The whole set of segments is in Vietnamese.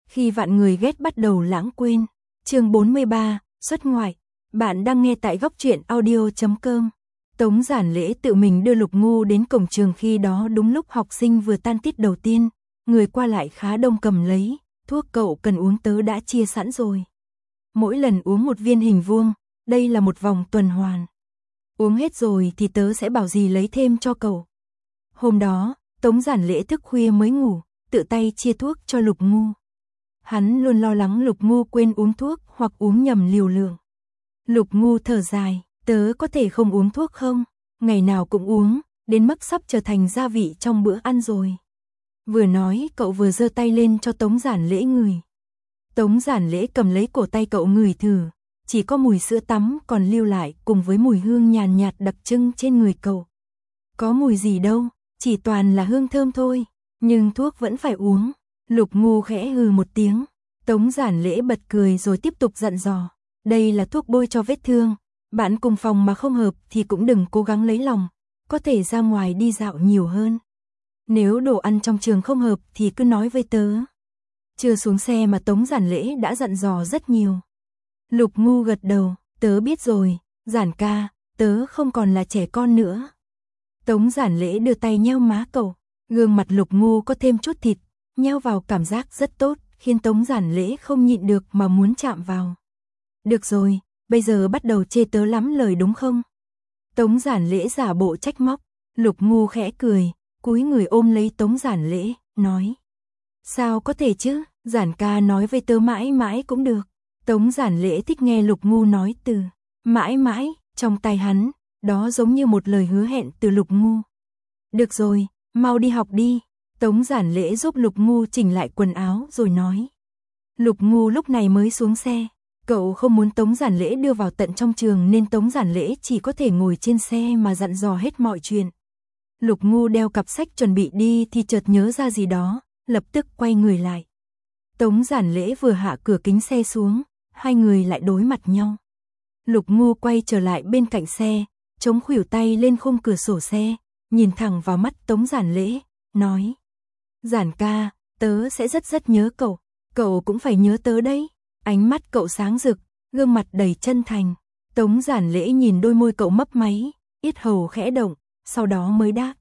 Khi vạn người ghét bắt đầu lãng quên. Chương 43, xuất ngoại. Bạn đang nghe tại góc truyện audio.com. Tống Giản Lễ tự mình đưa Lục Ngu đến cổng trường, khi đó đúng lúc học sinh vừa tan tiết đầu tiên, người qua lại khá đông. Cầm lấy, thuốc cậu cần uống tớ đã chia sẵn rồi. Mỗi lần uống một viên hình vuông, đây là một vòng tuần hoàn. Uống hết rồi thì tớ sẽ bảo dì lấy thêm cho cậu. Hôm đó, Tống Giản Lễ thức khuya mới ngủ, tự tay chia thuốc cho Lục Ngu. Hắn luôn lo lắng Lục Ngu quên uống thuốc hoặc uống nhầm liều lượng. Lục Ngu thở dài, tớ có thể không uống thuốc không? Ngày nào cũng uống, đến mức sắp trở thành gia vị trong bữa ăn rồi. Vừa nói cậu vừa giơ tay lên cho Tống Giản Lễ ngửi. Tống Giản Lễ cầm lấy cổ tay cậu ngửi thử, chỉ có mùi sữa tắm còn lưu lại cùng với mùi hương nhàn nhạt đặc trưng trên người cậu. Có mùi gì đâu, chỉ toàn là hương thơm thôi, nhưng thuốc vẫn phải uống. Lục Ngu khẽ hừ một tiếng, Tống Giản Lễ bật cười rồi tiếp tục dặn dò, đây là thuốc bôi cho vết thương, bạn cùng phòng mà không hợp thì cũng đừng cố gắng lấy lòng, có thể ra ngoài đi dạo nhiều hơn. Nếu đồ ăn trong trường không hợp thì cứ nói với tớ. Chưa xuống xe mà Tống Giản Lễ đã dặn dò rất nhiều. Lục Ngu gật đầu, tớ biết rồi, Giản ca, tớ không còn là trẻ con nữa. Tống Giản Lễ đưa tay nheo má cậu, gương mặt Lục Ngu có thêm chút thịt, nheo vào cảm giác rất tốt, khiến Tống Giản Lễ không nhịn được mà muốn chạm vào. Được rồi, bây giờ bắt đầu chê tớ lắm lời đúng không? Tống Giản Lễ giả bộ trách móc, Lục Ngu khẽ cười, cúi người ôm lấy Tống Giản Lễ, nói. Sao có thể chứ, Giản ca nói với tớ mãi mãi cũng được. Tống Giản Lễ thích nghe Lục Ngu nói từ mãi mãi, trong tai hắn, đó giống như một lời hứa hẹn từ Lục Ngu. Được rồi, mau đi học đi. Tống Giản Lễ giúp Lục Ngu chỉnh lại quần áo rồi nói. Lục Ngu lúc này mới xuống xe, cậu không muốn Tống Giản Lễ đưa vào tận trong trường nên Tống Giản Lễ chỉ có thể ngồi trên xe mà dặn dò hết mọi chuyện. Lục Ngu đeo cặp sách chuẩn bị đi thì chợt nhớ ra gì đó, lập tức quay người lại. Tống Giản Lễ vừa hạ cửa kính xe xuống, hai người lại đối mặt nhau. Lục Ngu quay trở lại bên cạnh xe, chống khuỷu tay lên khung cửa sổ xe, nhìn thẳng vào mắt Tống Giản Lễ, nói. Giản ca, tớ sẽ rất nhớ cậu cũng phải nhớ tớ đấy. Ánh mắt cậu sáng rực, gương mặt đầy chân thành. Tống Giản Lễ nhìn đôi môi cậu mấp máy, yết hầu khẽ động, sau đó mới đáp.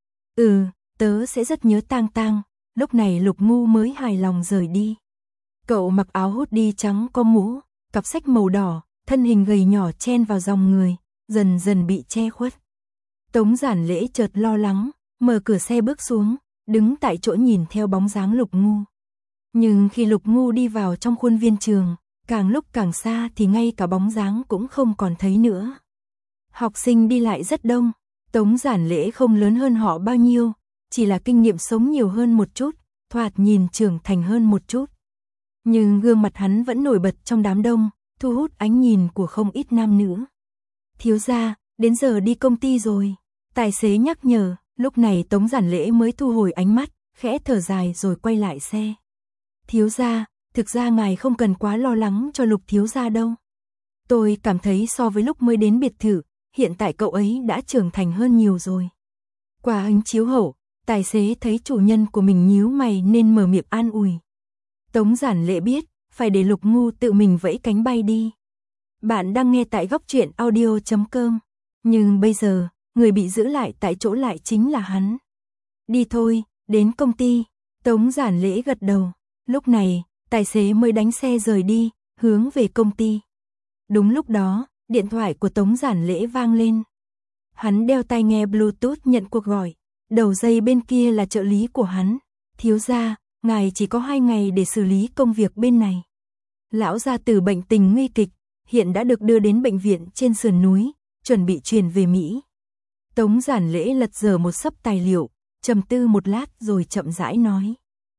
Tớ sẽ rất nhớ Tang Tang. Lúc này Lục Ngu mới hài lòng rời đi. Cậu mặc áo hoodie trắng có mũ, cặp sách màu đỏ, thân hình gầy nhỏ chen vào dòng người, dần dần bị che khuất. Tống Giản Lễ chợt lo lắng, mở cửa xe bước xuống, đứng tại chỗ nhìn theo bóng dáng Lục Ngu. Nhưng khi Lục Ngu đi vào trong khuôn viên trường, càng lúc càng xa thì ngay cả bóng dáng cũng không còn thấy nữa. Học sinh đi lại rất đông, Tống Giản Lễ không lớn hơn họ bao nhiêu, chỉ là kinh nghiệm sống nhiều hơn một chút, thoạt nhìn trưởng thành hơn một chút. Nhưng gương mặt hắn vẫn nổi bật trong đám đông, thu hút ánh nhìn của không ít nam nữ. Thiếu gia, đến giờ đi công ty rồi. Tài xế nhắc nhở, lúc này Tống Giản Lễ mới thu hồi ánh mắt, khẽ thở dài rồi quay lại xe. Thiếu gia, thực ra ngài không cần quá lo lắng cho Lục thiếu gia đâu. Tôi cảm thấy so với lúc mới đến biệt thự, hiện tại cậu ấy đã trưởng thành hơn nhiều rồi. Qua ánh chiếu hậu, tài xế thấy chủ nhân của mình nhíu mày nên mở miệng an ủi. Tống Giản Lễ biết, phải để Lục Ngu tự mình vẫy cánh bay đi. Bạn đang nghe tại góc truyện audio.com. Nhưng bây giờ, người bị giữ lại tại chỗ lại chính là hắn. Đi thôi, đến công ty. Tống Giản Lễ gật đầu. Lúc này, tài xế mới đánh xe rời đi, hướng về công ty. Đúng lúc đó, điện thoại của Tống Giản Lễ vang lên. Hắn đeo tai nghe Bluetooth nhận cuộc gọi. Đầu dây bên kia là trợ lý của hắn. Thiếu gia, ngài chỉ có 2 ngày để xử lý công việc bên này. Lão gia tử bệnh tình nguy kịch, hiện đã được đưa đến bệnh viện trên sườn núi, chuẩn bị chuyển về Mỹ. Tống Giản Lễ lật dở một xấp tài liệu, trầm tư một lát rồi chậm rãi nói.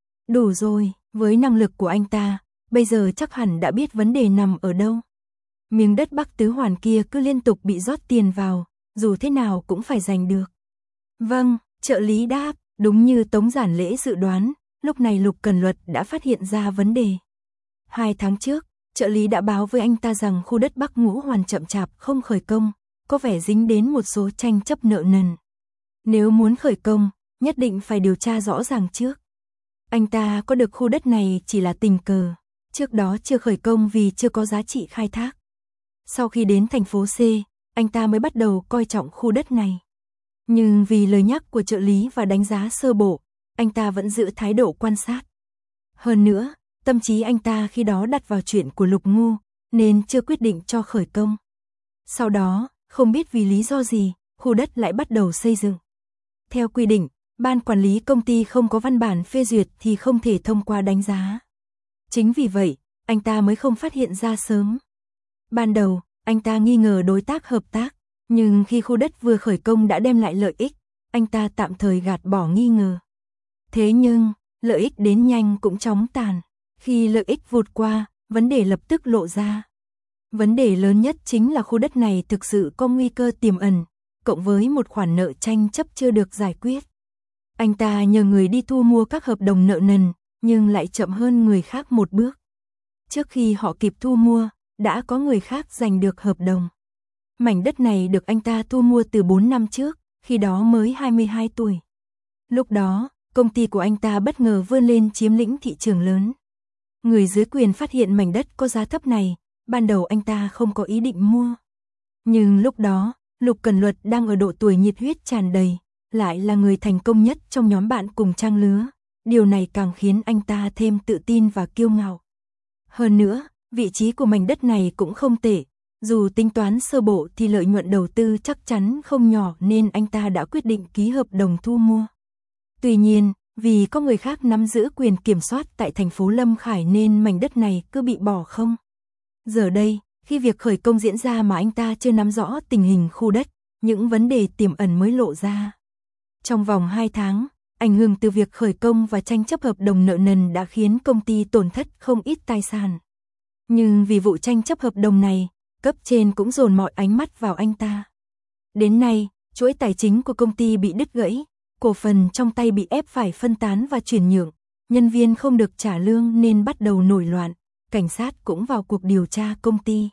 Đủ rồi, với năng lực của anh ta, bây giờ chắc hẳn đã biết vấn đề nằm ở đâu. Miếng đất Bắc Tứ Hoàn kia cứ liên tục bị rót tiền vào, dù thế nào cũng phải giành được. Vâng, trợ lý đáp, đúng như Tống Giản Lễ dự đoán, lúc này Lục Cần Luật đã phát hiện ra vấn đề. 2 tháng trước, trợ lý đã báo với anh ta rằng khu đất Bắc Ngũ Hoàn chậm chạp không khởi công, có vẻ dính đến một số tranh chấp nợ nần. Nếu muốn khởi công, nhất định phải điều tra rõ ràng trước. Anh ta có được khu đất này chỉ là tình cờ, trước đó chưa khởi công vì chưa có giá trị khai thác. Sau khi đến thành phố C, anh ta mới bắt đầu coi trọng khu đất này. Nhưng vì lời nhắc của trợ lý và đánh giá sơ bộ, anh ta vẫn giữ thái độ quan sát. Hơn nữa, tâm trí anh ta khi đó đặt vào chuyện của Lục Ngu, nên chưa quyết định cho khởi công. Sau đó, không biết vì lý do gì, khu đất lại bắt đầu xây dựng. Theo quy định, ban quản lý công ty không có văn bản phê duyệt thì không thể thông qua đánh giá. Chính vì vậy, anh ta mới không phát hiện ra sớm. Ban đầu, anh ta nghi ngờ đối tác hợp tác, nhưng khi khu đất vừa khởi công đã đem lại lợi ích, anh ta tạm thời gạt bỏ nghi ngờ. Thế nhưng, lợi ích đến nhanh cũng chóng tàn. Khi lợi ích vụt qua, vấn đề lập tức lộ ra. Vấn đề lớn nhất chính là khu đất này thực sự có nguy cơ tiềm ẩn, cộng với một khoản nợ tranh chấp chưa được giải quyết. Anh ta nhờ người đi thu mua các hợp đồng nợ nần, nhưng lại chậm hơn người khác một bước. Trước khi họ kịp thu mua, đã có người khác giành được hợp đồng. Mảnh đất này được anh ta thu mua từ 4 năm trước, khi đó mới 22 tuổi. Lúc đó, công ty của anh ta bất ngờ vươn lên chiếm lĩnh thị trường lớn. Người dưới quyền phát hiện mảnh đất có giá thấp này, ban đầu anh ta không có ý định mua. Nhưng lúc đó, Lục Cẩn Luật đang ở độ tuổi nhiệt huyết tràn đầy, lại là người thành công nhất trong nhóm bạn cùng trang lứa. Điều này càng khiến anh ta thêm tự tin và kiêu ngạo. Hơn nữa, vị trí của mảnh đất này cũng không tệ. Dù tính toán sơ bộ thì lợi nhuận đầu tư chắc chắn không nhỏ nên anh ta đã quyết định ký hợp đồng thu mua. Tuy nhiên, vì có người khác nắm giữ quyền kiểm soát tại thành phố Lâm Khải nên mảnh đất này cứ bị bỏ không. Giờ đây, khi việc khởi công diễn ra mà anh ta chưa nắm rõ tình hình khu đất, những vấn đề tiềm ẩn mới lộ ra. Trong vòng 2 tháng, ảnh hưởng từ việc khởi công và tranh chấp hợp đồng nợ nần đã khiến công ty tổn thất không ít tài sản. Nhưng vì vụ tranh chấp hợp đồng này, cấp trên cũng dồn mọi ánh mắt vào anh ta. Đến nay, chuỗi tài chính của công ty bị đứt gãy, cổ phần trong tay bị ép phải phân tán và chuyển nhượng, nhân viên không được trả lương nên bắt đầu nổi loạn, cảnh sát cũng vào cuộc điều tra công ty.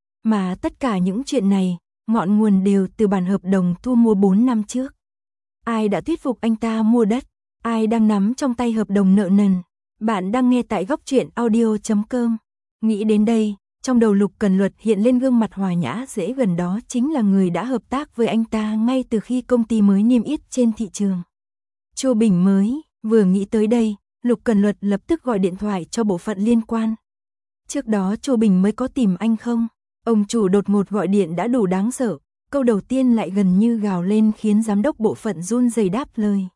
Mà tất cả những chuyện này, ngọn nguồn đều từ bản hợp đồng thu mua 4 năm trước. Ai đã thuyết phục anh ta mua đất? Ai đang nắm trong tay hợp đồng nợ nần? Bạn đang nghe tại Góc Truyện Audio.com. Nghĩ đến đây, trong đầu Lục Cẩn Luật hiện lên gương mặt hòa nhã dễ gần đó chính là người đã hợp tác với anh ta ngay từ khi công ty mới niêm yết trên thị trường. Chu Bình mới, vừa nghĩ tới đây, Lục Cẩn Luật lập tức gọi điện thoại cho bộ phận liên quan. Trước đó Chu Bình mới có tìm anh không? Ông chủ đột ngột gọi điện đã đủ đáng sợ, câu đầu tiên lại gần như gào lên khiến giám đốc bộ phận run rẩy đáp lời.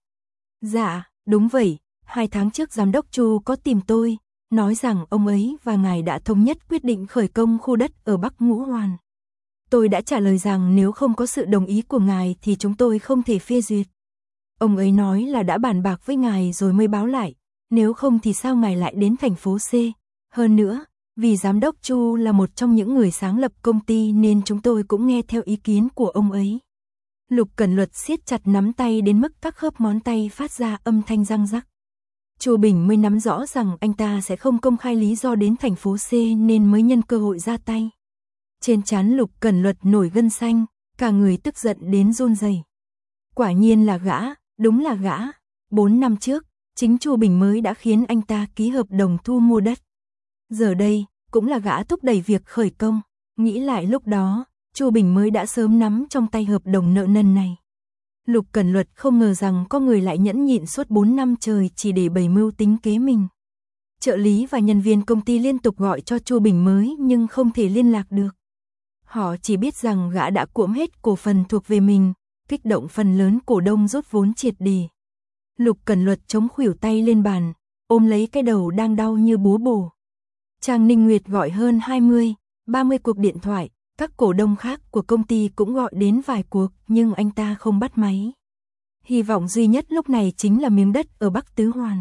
Dạ, đúng vậy, 2 tháng trước giám đốc Chu có tìm tôi, nói rằng ông ấy và ngài đã thống nhất quyết định khởi công khu đất ở Bắc Ngũ Hoàn. Tôi đã trả lời rằng nếu không có sự đồng ý của ngài thì chúng tôi không thể phê duyệt. Ông ấy nói là đã bàn bạc với ngài rồi mới báo lại, nếu không thì sao ngài lại đến thành phố C. Hơn nữa, vì giám đốc Chu là một trong những người sáng lập công ty nên chúng tôi cũng nghe theo ý kiến của ông ấy. Lục Cẩn Luật siết chặt nắm tay đến mức các khớp ngón tay phát ra âm thanh răng rắc. Chu Bình mới nắm rõ rằng anh ta sẽ không công khai lý do đến thành phố C nên mới nhân cơ hội ra tay. Trên trán Lục Cẩn Luật nổi gân xanh, cả người tức giận đến run rẩy. Quả nhiên là gã, đúng là gã. 4 năm trước, chính Chu Bình mới đã khiến anh ta ký hợp đồng thu mua đất. Giờ đây, cũng là gã thúc đẩy việc khởi công. Nghĩ lại lúc đó, Chu Bình mới đã sớm nắm trong tay hợp đồng nợ nần này. Lục Cẩn Luật không ngờ rằng có người lại nhẫn nhịn suốt 4 năm trời chỉ để bày mưu tính kế mình. Trợ lý và nhân viên công ty liên tục gọi cho Chu Bình mới nhưng không thể liên lạc được. Họ chỉ biết rằng gã đã cuỗm hết cổ phần thuộc về mình, kích động phần lớn cổ đông rút vốn triệt để. Lục Cẩn Luật chống khuỷu tay lên bàn, ôm lấy cái đầu đang đau như búa bổ. Trang Ninh Nguyệt gọi hơn 20, 30 cuộc điện thoại, các cổ đông khác của công ty cũng gọi đến vài cuộc nhưng anh ta không bắt máy. Hy vọng duy nhất lúc này chính là miếng đất ở Bắc Tứ Hoàn.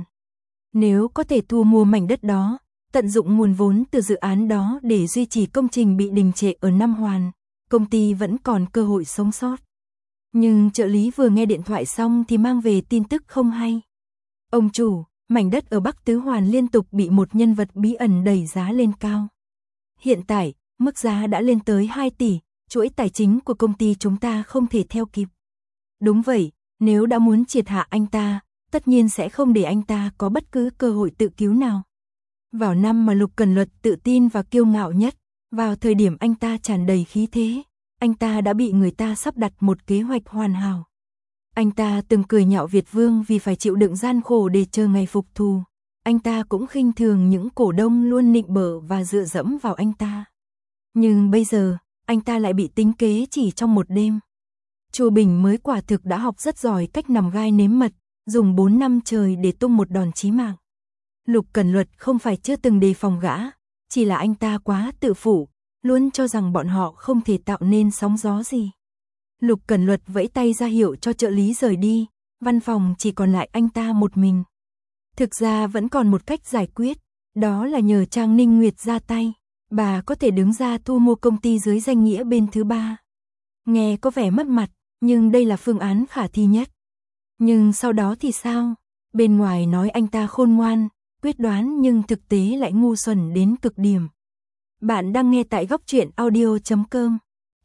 Nếu có thể thu mua mảnh đất đó, tận dụng nguồn vốn từ dự án đó để duy trì công trình bị đình trệ ở Nam Hoàn, công ty vẫn còn cơ hội sống sót. Nhưng trợ lý vừa nghe điện thoại xong thì mang về tin tức không hay. Ông chủ, mảnh đất ở Bắc Tứ Hoàn liên tục bị một nhân vật bí ẩn đẩy giá lên cao. Hiện tại, mức giá đã lên tới 2 tỷ, chuỗi tài chính của công ty chúng ta không thể theo kịp. Đúng vậy, nếu đã muốn triệt hạ anh ta, tất nhiên sẽ không để anh ta có bất cứ cơ hội tự cứu nào. Vào năm mà Lục Cẩn Luật tự tin và kiêu ngạo nhất, vào thời điểm anh ta tràn đầy khí thế, anh ta đã bị người ta sắp đặt một kế hoạch hoàn hảo. Anh ta từng cười nhạo Việt Vương vì phải chịu đựng gian khổ để chờ ngày phục thù. Anh ta cũng khinh thường những cổ đông luôn nịnh bợ và dựa dẫm vào anh ta. Nhưng bây giờ, anh ta lại bị tính kế chỉ trong một đêm. Chu Bình mới quả thực đã học rất giỏi cách nằm gai nếm mật, dùng 4 năm trời để tung một đòn chí mạng. Lục Cẩn Luật không phải chưa từng đề phòng gã, chỉ là anh ta quá tự phụ, luôn cho rằng bọn họ không thể tạo nên sóng gió gì. Lục Cẩn Luật vẫy tay ra hiệu cho trợ lý rời đi, văn phòng chỉ còn lại anh ta một mình. Thực ra vẫn còn một cách giải quyết, đó là nhờ Trang Ninh Nguyệt ra tay, bà có thể đứng ra thu mua công ty dưới danh nghĩa bên thứ ba. Nghe có vẻ mất mặt, nhưng đây là phương án khả thi nhất. Nhưng sau đó thì sao? Bên ngoài nói anh ta khôn ngoan, quyết đoán nhưng thực tế lại ngu xuẩn đến cực điểm. Bạn đang nghe tại góc truyện audio.com.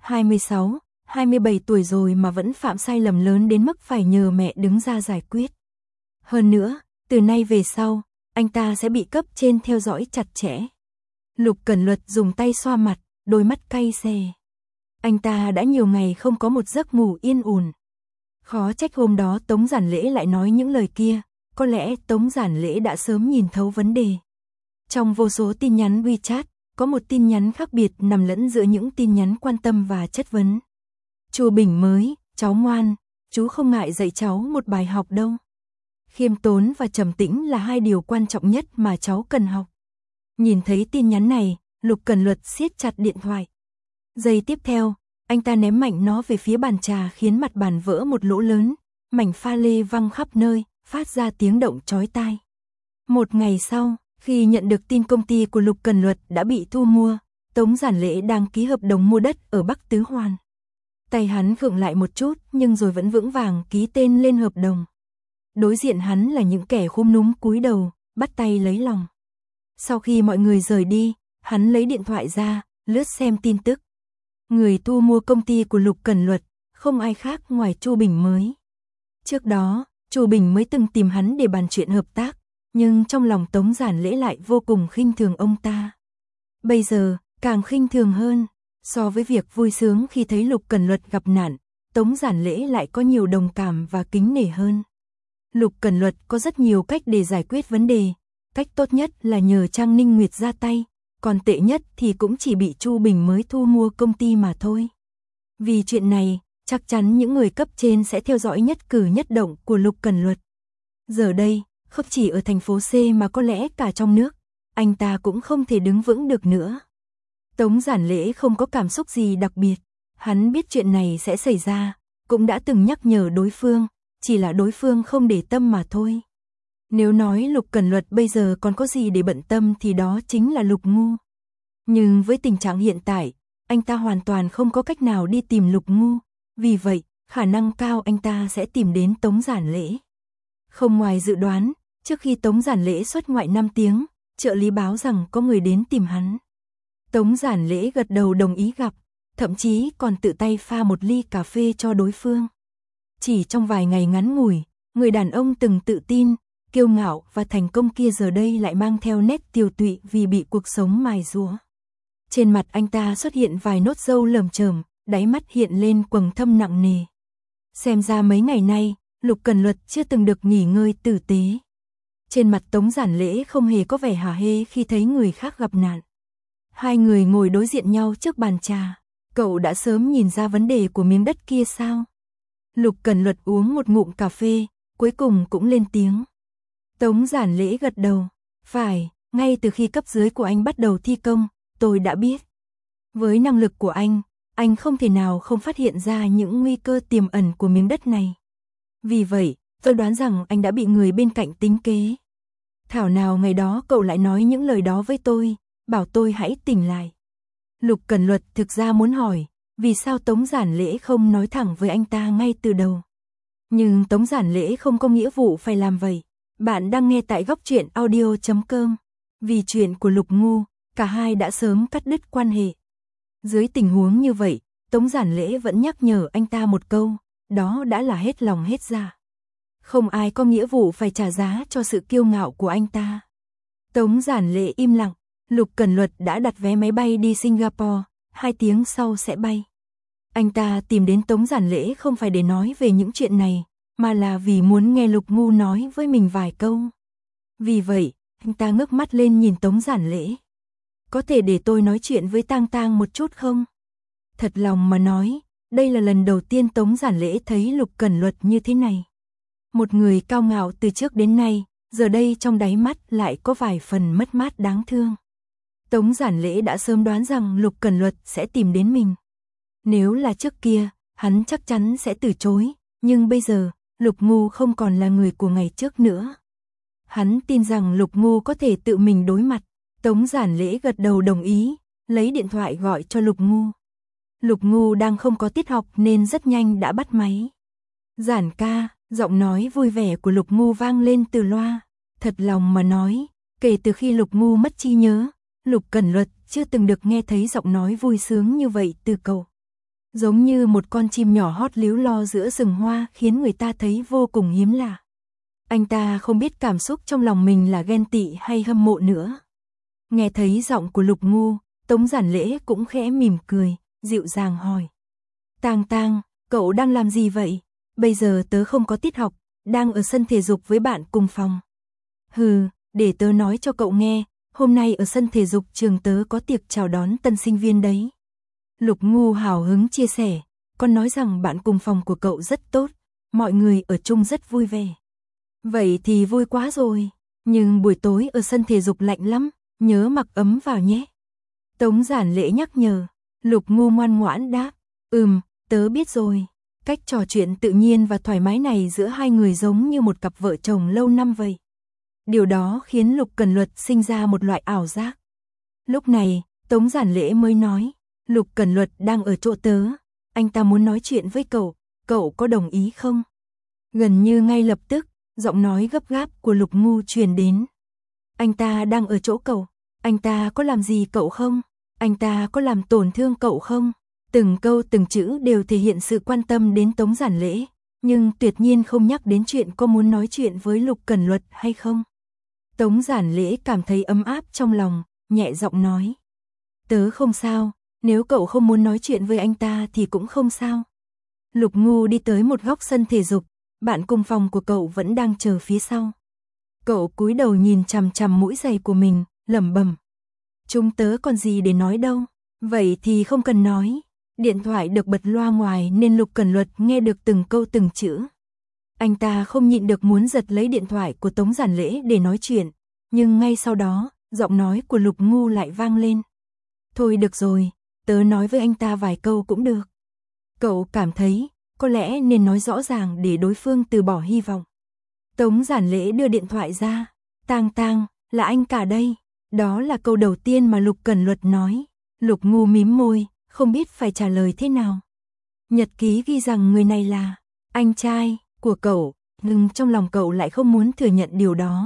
26, 27 tuổi rồi mà vẫn phạm sai lầm lớn đến mức phải nhờ mẹ đứng ra giải quyết. Hơn nữa, từ nay về sau, anh ta sẽ bị cấp trên theo dõi chặt chẽ. Lục Cẩn Luật dùng tay xoa mặt, đôi mắt cay xè. Anh ta đã nhiều ngày không có một giấc ngủ yên ổn. Khó trách hôm đó Tống Giản Lễ lại nói những lời kia, có lẽ Tống Giản Lễ đã sớm nhìn thấu vấn đề. Trong vô số tin nhắn WeChat, có một tin nhắn khác biệt nằm lẫn giữa những tin nhắn quan tâm và chất vấn. Chu Bình mới, cháu ngoan, chú không ngại dạy cháu một bài học đâu. Khiêm tốn và trầm tĩnh là hai điều quan trọng nhất mà cháu cần học. Nhìn thấy tin nhắn này, Lục Cẩn Luật siết chặt điện thoại. Giây tiếp theo, anh ta ném mạnh nó về phía bàn trà khiến mặt bàn vỡ một lỗ lớn, mảnh pha lê văng khắp nơi, phát ra tiếng động chói tai. Một ngày sau, khi nhận được tin công ty của Lục Cẩn Luật đã bị thu mua, Tống Giản Lễ đang ký hợp đồng mua đất ở Bắc Tứ Hoàn. Tay hắn khựng lại một chút nhưng rồi vẫn vững vàng ký tên lên hợp đồng. Đối diện hắn là những kẻ khúm núm cúi đầu, bắt tay lấy lòng. Sau khi mọi người rời đi, hắn lấy điện thoại ra, lướt xem tin tức. Người thu mua công ty của Lục Cẩn Luật, không ai khác ngoài Chu Bình mới. Trước đó, Chu Bình mới từng tìm hắn để bàn chuyện hợp tác, nhưng trong lòng Tống Giản Lễ lại vô cùng khinh thường ông ta. Bây giờ, càng khinh thường hơn, so với việc vui sướng khi thấy Lục Cẩn Luật gặp nạn, Tống Giản Lễ lại có nhiều đồng cảm và kính nể hơn. Lục Cẩn Luật có rất nhiều cách để giải quyết vấn đề, cách tốt nhất là nhờ Trang Ninh Nguyệt ra tay, còn tệ nhất thì cũng chỉ bị Chu Bình mới thu mua công ty mà thôi. Vì chuyện này, chắc chắn những người cấp trên sẽ theo dõi nhất cử nhất động của Lục Cẩn Luật. Giờ đây, không chỉ ở thành phố C mà có lẽ cả trong nước, anh ta cũng không thể đứng vững được nữa. Tống Giản Lễ không có cảm xúc gì đặc biệt, hắn biết chuyện này sẽ xảy ra, cũng đã từng nhắc nhở đối phương, chỉ là đối phương không để tâm mà thôi. Nếu nói Lục Cẩn Luật bây giờ còn có gì để bận tâm thì đó chính là Lục Ngu. Nhưng với tình trạng hiện tại, anh ta hoàn toàn không có cách nào đi tìm Lục Ngu, vì vậy, khả năng cao anh ta sẽ tìm đến Tống Giản Lễ. Không ngoài dự đoán, trước khi Tống Giản Lễ xuất ngoại 5 tiếng, trợ lý báo rằng có người đến tìm hắn. Tống Giản Lễ gật đầu đồng ý gặp, thậm chí còn tự tay pha một ly cà phê cho đối phương. Chỉ trong vài ngày ngắn ngủi, người đàn ông từng tự tin, kiêu ngạo và thành công kia giờ đây lại mang theo nét tiều tụy vì bị cuộc sống mài giũa. Trên mặt anh ta xuất hiện vài nốt râu lởm chởm, đáy mắt hiện lên quầng thâm nặng nề. Xem ra mấy ngày nay, Lục Cẩn Luật chưa từng được nghỉ ngơi tử tế. Trên mặt Tống Giản Lễ không hề có vẻ hả hê khi thấy người khác gặp nạn. Hai người ngồi đối diện nhau trước bàn trà. Cậu đã sớm nhìn ra vấn đề của miếng đất kia sao? Lục Cẩn Luật uống một ngụm cà phê, cuối cùng cũng lên tiếng. Tống Giản Lễ gật đầu. Phải, ngay từ khi cấp dưới của anh bắt đầu thi công, tôi đã biết. Với năng lực của anh không thể nào không phát hiện ra những nguy cơ tiềm ẩn của miếng đất này. Vì vậy, tôi đoán rằng anh đã bị người bên cạnh tính kế. Thảo nào ngày đó cậu lại nói những lời đó với tôi, bảo tôi hãy tỉnh lại. Lục Cẩn Luật thực ra muốn hỏi, vì sao Tống Giản Lễ không nói thẳng với anh ta ngay từ đầu. Nhưng Tống Giản Lễ không có nghĩa vụ phải làm vậy. Bạn đang nghe tại góc truyện audio.com. Vì chuyện của Lục Ngu, cả hai đã sớm cắt đứt quan hệ. Dưới tình huống như vậy, Tống Giản Lễ vẫn nhắc nhở anh ta một câu, đó đã là hết lòng hết dạ. Không ai có nghĩa vụ phải trả giá cho sự kiêu ngạo của anh ta. Tống Giản Lễ im lặng, Lục Cẩn Luật đã đặt vé máy bay đi Singapore, 2 tiếng sau sẽ bay. Anh ta tìm đến Tống Giản Lễ không phải để nói về những chuyện này, mà là vì muốn nghe Lục Ngu nói với mình vài câu. Vì vậy, anh ta ngước mắt lên nhìn Tống Giản Lễ. Có thể để tôi nói chuyện với Tang Tang một chút không? Thật lòng mà nói, đây là lần đầu tiên Tống Giản Lễ thấy Lục Cẩn Luật như thế này. Một người cao ngạo từ trước đến nay, giờ đây trong đáy mắt lại có vài phần mất mát đáng thương. Tống Giản Lễ đã sớm đoán rằng Lục Cẩn Luật sẽ tìm đến mình. Nếu là trước kia, hắn chắc chắn sẽ từ chối, nhưng bây giờ, Lục Ngu không còn là người của ngày trước nữa. Hắn tin rằng Lục Ngu có thể tự mình đối mặt. Tống Giản Lễ gật đầu đồng ý, lấy điện thoại gọi cho Lục Ngu. Lục Ngu đang không có tiết học nên rất nhanh đã bắt máy. Giản ca, giọng nói vui vẻ của Lục Ngu vang lên từ loa. Thật lòng mà nói, kể từ khi Lục Ngu mất trí nhớ, Lục Cẩn Luật chưa từng được nghe thấy giọng nói vui sướng như vậy từ cậu. Giống như một con chim nhỏ hót líu lo giữa rừng hoa khiến người ta thấy vô cùng hiếm lạ. Anh ta không biết cảm xúc trong lòng mình là ghen tị hay hâm mộ nữa. Nghe thấy giọng của Lục Ngu, Tống Giản Lễ cũng khẽ mỉm cười, dịu dàng hỏi. Tang Tang, cậu đang làm gì vậy? Bây giờ tớ không có tiết học, đang ở sân thể dục với bạn cùng phòng. Hừ, để tớ nói cho cậu nghe, hôm nay ở sân thể dục trường tớ có tiệc chào đón tân sinh viên đấy. Lục Ngu hào hứng chia sẻ, con nói rằng bạn cùng phòng của cậu rất tốt, mọi người ở chung rất vui vẻ. Vậy thì vui quá rồi, nhưng buổi tối ở sân thể dục lạnh lắm, nhớ mặc ấm vào nhé. Tống Giản Lễ nhắc nhở, Lục Ngu ngoan ngoãn đáp, tớ biết rồi. Cách trò chuyện tự nhiên và thoải mái này giữa hai người giống như một cặp vợ chồng lâu năm vậy. Điều đó khiến Lục Cẩn Luật sinh ra một loại ảo giác. Lúc này, Tống Giản Lễ mới nói, Lục Cẩn Luật đang ở chỗ tớ, anh ta muốn nói chuyện với cậu có đồng ý không? Gần như ngay lập tức, giọng nói gấp gáp của Lục Ngu truyền đến. Anh ta đang ở chỗ cậu, anh ta có làm gì cậu không? Anh ta có làm tổn thương cậu không? Từng câu từng chữ đều thể hiện sự quan tâm đến Tống Giản Lễ, nhưng tuyệt nhiên không nhắc đến chuyện có muốn nói chuyện với Lục Cẩn Luật hay không. Tống Giản Lễ cảm thấy ấm áp trong lòng, nhẹ giọng nói. Tớ không sao, nếu cậu không muốn nói chuyện với anh ta thì cũng không sao. Lục Ngu đi tới một góc sân thể dục, bạn cùng phòng của cậu vẫn đang chờ phía sau. Cậu cúi đầu nhìn chằm chằm mũi giày của mình, lẩm bẩm. Chúng tớ còn gì để nói đâu, vậy thì không cần nói. Điện thoại được bật loa ngoài nên Lục Cẩn Luật nghe được từng câu từng chữ. Anh ta không nhịn được muốn giật lấy điện thoại của Tống Giản Lễ để nói chuyện, nhưng ngay sau đó, giọng nói của Lục Ngu lại vang lên. Thôi được rồi, tớ nói với anh ta vài câu cũng được. Cậu cảm thấy, có lẽ nên nói rõ ràng để đối phương từ bỏ hy vọng. Tống Giản Lễ đưa điện thoại ra. Tang Tang, là anh cả đây. Đó là câu đầu tiên mà Lục Cẩn Luật nói. Lục Ngu mím môi, không biết phải trả lời thế nào. Nhật ký ghi rằng người này là anh trai của cậu, nhưng trong lòng cậu lại không muốn thừa nhận điều đó.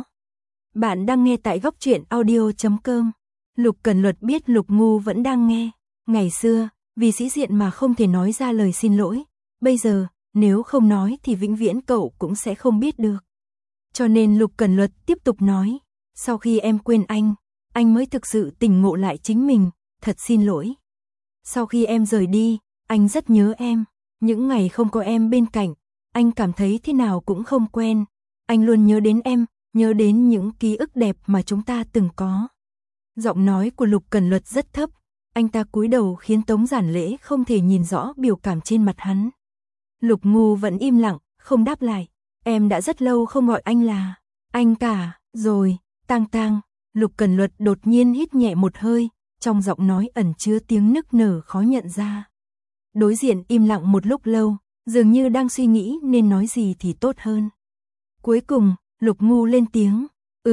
Bạn đang nghe tại góc truyện audio.com. Lục Cẩn Luật biết Lục Ngu vẫn đang nghe. Ngày xưa, vì sĩ diện mà không thể nói ra lời xin lỗi. Bây giờ, nếu không nói thì vĩnh viễn cậu cũng sẽ không biết được. Cho nên Lục Cẩn Luật tiếp tục nói. Sau khi em quên anh mới thực sự tỉnh ngộ lại chính mình, thật xin lỗi. Sau khi em rời đi, anh rất nhớ em. Những ngày không có em bên cạnh, anh cảm thấy thế nào cũng không quen. Anh luôn nhớ đến em, nhớ đến những ký ức đẹp mà chúng ta từng có. Giọng nói của Lục Cẩn Luật rất thấp, anh ta cúi đầu khiến Tống Giản Lễ không thể nhìn rõ biểu cảm trên mặt hắn. Lục Ngu vẫn im lặng, không đáp lại. Em đã rất lâu không gọi anh là anh cả, rồi. Tang Tang. Lục Cẩn Luật đột nhiên hít nhẹ một hơi, trong giọng nói ẩn chứa tiếng nức nở khó nhận ra. Đối diện im lặng một lúc lâu, dường như đang suy nghĩ nên nói gì thì tốt hơn. Cuối cùng, Lục Ngu lên tiếng.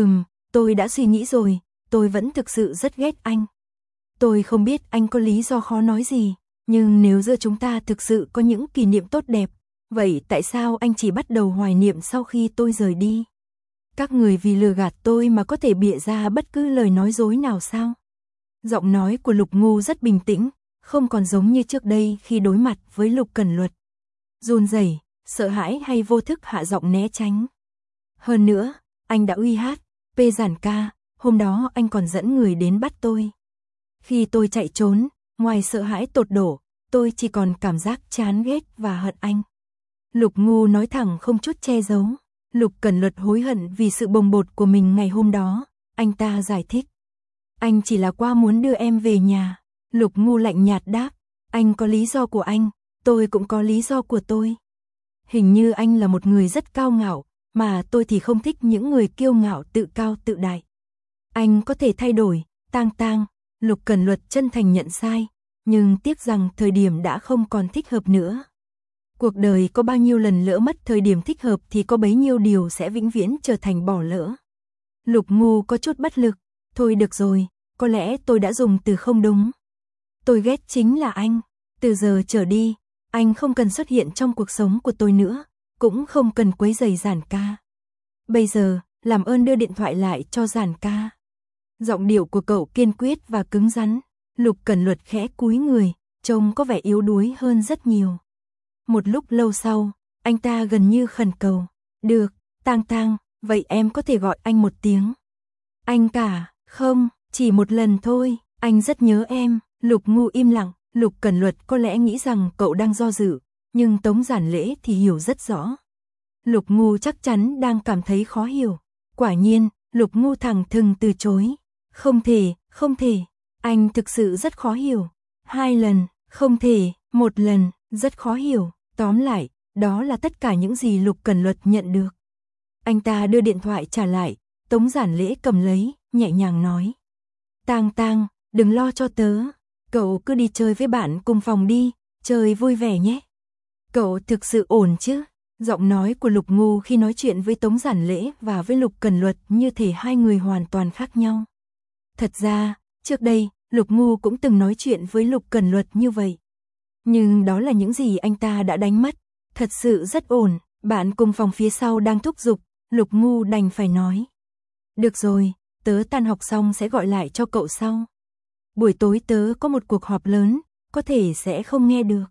Tôi đã suy nghĩ rồi, tôi vẫn thực sự rất ghét anh. Tôi không biết anh có lý do khó nói gì, nhưng nếu giữa chúng ta thực sự có những kỷ niệm tốt đẹp, vậy tại sao anh chỉ bắt đầu hoài niệm sau khi tôi rời đi? Các người vì lừa gạt tôi mà có thể bịa ra bất cứ lời nói dối nào sao? Giọng nói của Lục Ngu rất bình tĩnh, không còn giống như trước đây khi đối mặt với Lục Cẩn Luật. Run rẩy, sợ hãi hay vô thức hạ giọng né tránh. Hơn nữa, anh đã uy hát, Giản ca, hôm đó anh còn dẫn người đến bắt tôi. Khi tôi chạy trốn, ngoài sợ hãi tột đổ, tôi chỉ còn cảm giác chán ghét và hận anh. Lục Ngu nói thẳng không chút che giấu. Lục Cẩn Luật hối hận vì sự bồng bột của mình ngày hôm đó, anh ta giải thích. Anh chỉ là qua muốn đưa em về nhà. Lục Ngu lạnh nhạt đáp, anh có lý do của anh, tôi cũng có lý do của tôi. Hình như anh là một người rất cao ngạo, mà tôi thì không thích những người kiêu ngạo tự cao tự đại. Anh có thể thay đổi, Tang Tang. Lục Cẩn Luật chân thành nhận sai, nhưng tiếc rằng thời điểm đã không còn thích hợp nữa. Cuộc đời có bao nhiêu lần lỡ mất thời điểm thích hợp thì có bấy nhiêu điều sẽ vĩnh viễn trở thành bỏ lỡ. Lục Ngu có chút bất lực, thôi được rồi, có lẽ tôi đã dùng từ không đúng. Tôi ghét chính là anh, từ giờ trở đi, anh không cần xuất hiện trong cuộc sống của tôi nữa, cũng không cần quấy rầy Giản ca. Bây giờ, làm ơn đưa điện thoại lại cho Giản ca. Giọng điệu của cậu kiên quyết và cứng rắn. Lục Cẩn Luật khẽ cúi người, trông có vẻ yếu đuối hơn rất nhiều. Một lúc lâu sau, anh ta gần như khẩn cầu. Được, Tang Tang, vậy em có thể gọi anh một tiếng. Anh cả, không, chỉ một lần thôi, anh rất nhớ em. Lục Ngu im lặng, Lục Cẩn Luật có lẽ nghĩ rằng cậu đang do dự, nhưng Tống Giản Lễ thì hiểu rất rõ. Lục Ngu chắc chắn đang cảm thấy khó hiểu. Quả nhiên, Lục Ngu thẳng thừng từ chối. Không thể, không thể, anh thực sự rất khó hiểu. 2 lần, không thể, 1 lần, rất khó hiểu. Tóm lại, đó là tất cả những gì Lục Cẩn Luật nhận được. Anh ta đưa điện thoại trả lại, Tống Giản Lễ cầm lấy, nhẹ nhàng nói. Tang Tang, đừng lo cho tớ, cậu cứ đi chơi với bạn cùng phòng đi, chơi vui vẻ nhé. Cậu thực sự ổn chứ? Giọng nói của Lục Ngu khi nói chuyện với Tống Giản Lễ và với Lục Cẩn Luật như thể hai người hoàn toàn khác nhau. Thật ra, trước đây, Lục Ngu cũng từng nói chuyện với Lục Cẩn Luật như vậy. Nhưng đó là những gì anh ta đã đánh mất. Thật sự rất ổn, bạn cùng phòng phía sau đang thúc giục, Lục Ngu đành phải nói. Được rồi, tớ tan học xong sẽ gọi lại cho cậu sau. Buổi tối tớ có một cuộc họp lớn, có thể sẽ không nghe được.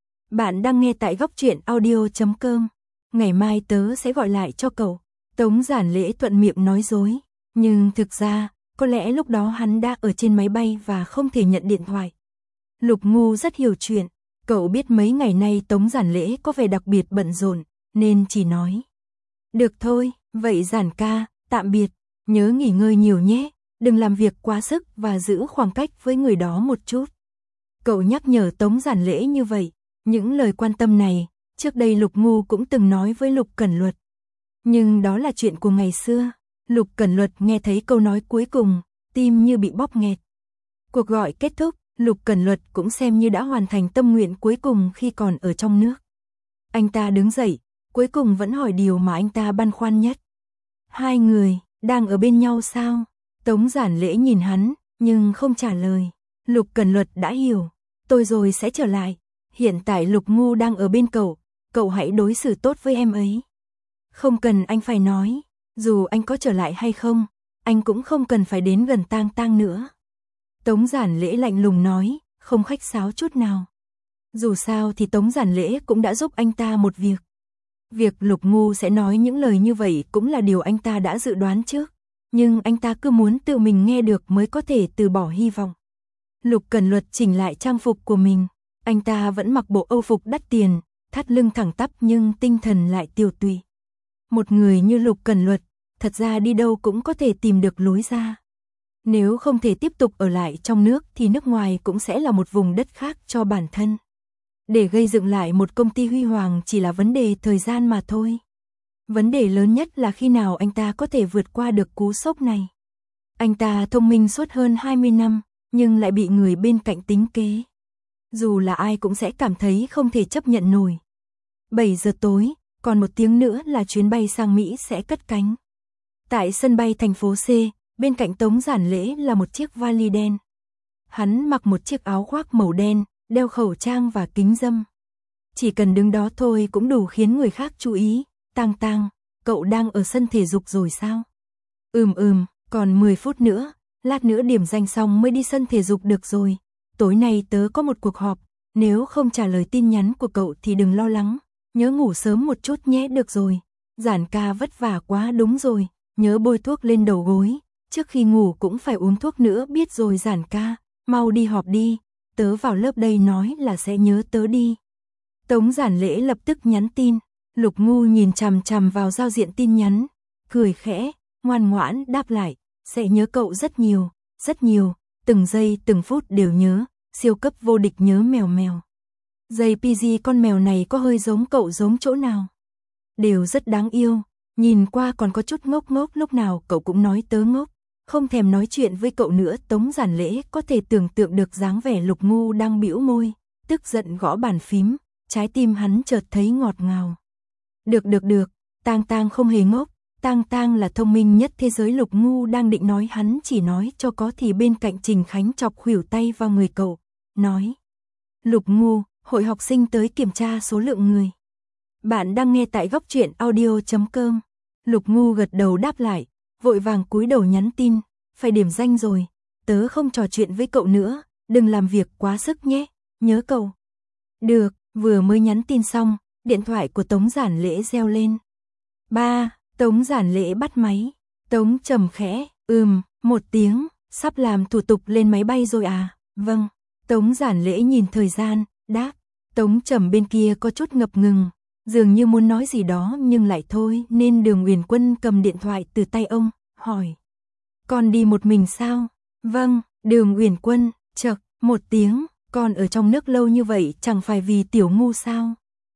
Bạn đang nghe tại góc truyện audio.com. Ngày mai tớ sẽ gọi lại cho cậu. Tống Giản Lễ thuận miệng nói dối. Nhưng thực ra, có lẽ lúc đó hắn đã ở trên máy bay và không thể nhận điện thoại. Lục Ngu rất hiểu chuyện. Cậu biết mấy ngày nay Tống Giản Lễ có vẻ đặc biệt bận rộn, nên chỉ nói. Được thôi, vậy Giản ca, tạm biệt. Nhớ nghỉ ngơi nhiều nhé. Đừng làm việc quá sức và giữ khoảng cách với người đó một chút. Cậu nhắc nhở Tống Giản Lễ như vậy. Những lời quan tâm này, trước đây Lục Ngu cũng từng nói với Lục Cẩn Luật. Nhưng đó là chuyện của ngày xưa. Lục Cẩn Luật nghe thấy câu nói cuối cùng, tim như bị bóp nghẹt. Cuộc gọi kết thúc, Lục Cẩn Luật cũng xem như đã hoàn thành tâm nguyện cuối cùng khi còn ở trong nước. Anh ta đứng dậy, cuối cùng vẫn hỏi điều mà anh ta băn khoăn nhất. Hai người, đang ở bên nhau sao? Tống Giản Lễ nhìn hắn, nhưng không trả lời. Lục Cẩn Luật đã hiểu, tôi rồi sẽ trở lại. Hiện tại Lục Ngu đang ở bên cậu hãy đối xử tốt với em ấy. Không cần anh phải nói, dù anh có trở lại hay không, anh cũng không cần phải đến gần Tang Tang nữa. Tống Giản Lễ lạnh lùng nói, không khách sáo chút nào. Dù sao thì Tống Giản Lễ cũng đã giúp anh ta một việc. Việc Lục Ngu sẽ nói những lời như vậy cũng là điều anh ta đã dự đoán trước. Nhưng anh ta cứ muốn tự mình nghe được mới có thể từ bỏ hy vọng. Lục Cẩn Luật chỉnh lại trang phục của mình. Anh ta vẫn mặc bộ âu phục đắt tiền, thắt lưng thẳng tắp nhưng tinh thần lại tiều tụy. Một người như Lục Cẩn Luật, thật ra đi đâu cũng có thể tìm được lối ra. Nếu không thể tiếp tục ở lại trong nước thì nước ngoài cũng sẽ là một vùng đất khác cho bản thân. Để gây dựng lại một công ty huy hoàng chỉ là vấn đề thời gian mà thôi. Vấn đề lớn nhất là khi nào anh ta có thể vượt qua được cú sốc này. Anh ta thông minh suốt hơn 20 năm, nhưng lại bị người bên cạnh tính kế. Dù là ai cũng sẽ cảm thấy không thể chấp nhận nổi. 7 giờ tối, còn 1 tiếng nữa là chuyến bay sang Mỹ sẽ cất cánh. Tại sân bay thành phố C, bên cạnh Tống Giản Lễ là một chiếc vali đen. Hắn mặc một chiếc áo khoác màu đen, đeo khẩu trang và kính râm. Chỉ cần đứng đó thôi cũng đủ khiến người khác chú ý. Tang Tang, cậu đang ở sân thể dục rồi sao? Còn 10 phút nữa, lát nữa điểm danh xong mới đi sân thể dục được rồi. Tối nay tớ có một cuộc họp, nếu không trả lời tin nhắn của cậu thì đừng lo lắng, nhớ ngủ sớm một chút nhé. Được rồi, Giản ca vất vả quá. Đúng rồi, nhớ bôi thuốc lên đầu gối, trước khi ngủ cũng phải uống thuốc nữa. Biết rồi Giản ca, mau đi họp đi, tớ vào lớp đây nói là sẽ nhớ tớ đi. Tống Giản Lễ lập tức nhắn tin, Lục Ngu nhìn chằm chằm vào giao diện tin nhắn, cười khẽ, ngoan ngoãn đáp lại, sẽ nhớ cậu rất nhiều, từng giây từng phút đều nhớ, siêu cấp vô địch nhớ mèo mèo. JPG con mèo này có hơi giống cậu giống chỗ nào? Đều rất đáng yêu, nhìn qua còn có chút ngốc ngốc, lúc nào cậu cũng nói tớ ngốc, không thèm nói chuyện với cậu nữa. Tống Giản Lễ có thể tưởng tượng được dáng vẻ Lục Ngu đang bĩu môi, tức giận gõ bàn phím, trái tim hắn chợt thấy ngọt ngào. Được, Tang Tang không hề ngốc, Tang Tang là thông minh nhất thế giới. Lục Ngu đang định nói hắn chỉ nói cho có thì bên cạnh Trình Khánh chọc khuỷu tay vào người cậu, nói: Lục Ngu, hội học sinh tới kiểm tra số lượng người. Bạn đang nghe tại góc truyện audio.com. Lục Ngu gật đầu đáp lại, vội vàng cúi đầu nhắn tin, phải điểm danh rồi, tớ không trò chuyện với cậu nữa, đừng làm việc quá sức nhé, nhớ cậu. Được, vừa mới nhắn tin xong, điện thoại của Tống Giản Lễ reo lên. Ba, Tống Giản Lễ bắt máy, Tống trầm khẽ, một tiếng, sắp làm thủ tục lên máy bay rồi à? Vâng. Tống Giản Lễ nhìn thời gian, đáp. Tống trầm bên kia có chút ngập ngừng, dường như muốn nói gì đó nhưng lại thôi, nên Đường Uyển Quân cầm điện thoại từ tay ông, hỏi: Con đi một mình sao? Vâng. Đường Uyển Quân, chậc, một tiếng, con ở trong nước lâu như vậy chẳng phải vì Tiểu Ngu sao?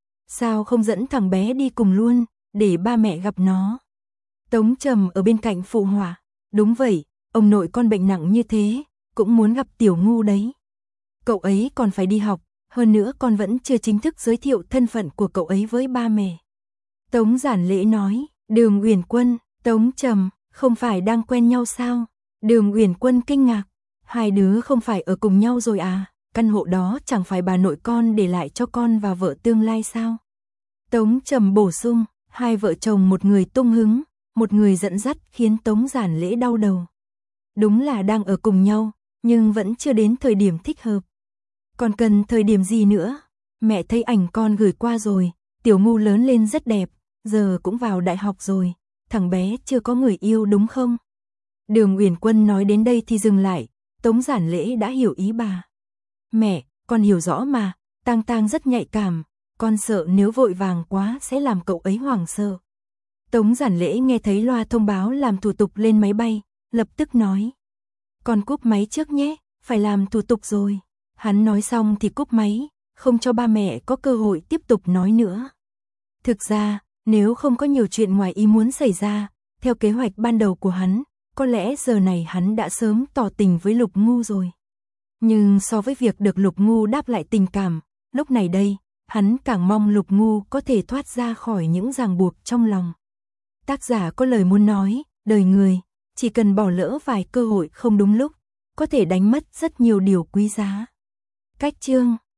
Sao không dẫn thằng bé đi cùng luôn, để ba mẹ gặp nó? Tống trầm ở bên cạnh phụ họa, đúng vậy, ông nội con bệnh nặng như thế, cũng muốn gặp Tiểu Ngu đấy. Cậu ấy còn phải đi học, hơn nữa con vẫn chưa chính thức giới thiệu thân phận của cậu ấy với ba mẹ. Tống Giản Lễ nói. Đường Uyển Quân, Tống trầm, không phải đang quen nhau sao? Đường Uyển Quân kinh ngạc, hai đứa không phải ở cùng nhau rồi à? Căn hộ đó chẳng phải bà nội con để lại cho con và vợ tương lai sao? Tống trầm bổ sung, hai vợ chồng một người tung hứng, một người dẫn dắt, khiến Tống Giản Lễ đau đầu. Đúng là đang ở cùng nhau, nhưng vẫn chưa đến thời điểm thích hợp. Còn cần thời điểm gì nữa? Mẹ thấy ảnh con gửi qua rồi, Tiểu Ngu lớn lên rất đẹp, giờ cũng vào đại học rồi, thằng bé chưa có người yêu đúng không? Đường Uyển Quân nói đến đây thì dừng lại, Tống Giản Lễ đã hiểu ý bà. Mẹ, con hiểu rõ mà, Tang Tang rất nhạy cảm, con sợ nếu vội vàng quá sẽ làm cậu ấy hoảng sợ. Tống Giản Lễ nghe thấy loa thông báo làm thủ tục lên máy bay, lập tức nói: Con cúp máy trước nhé, phải làm thủ tục rồi. Hắn nói xong thì cúp máy, không cho ba mẹ có cơ hội tiếp tục nói nữa. Thực ra, nếu không có nhiều chuyện ngoài ý muốn xảy ra, theo kế hoạch ban đầu của hắn, có lẽ giờ này hắn đã sớm tỏ tình với Lục Ngu rồi. Nhưng so với việc được Lục Ngu đáp lại tình cảm, lúc này đây, hắn càng mong Lục Ngu có thể thoát ra khỏi những ràng buộc trong lòng. Tác giả có lời muốn nói, đời người, chỉ cần bỏ lỡ vài cơ hội không đúng lúc, có thể đánh mất rất nhiều điều quý giá. Cách chương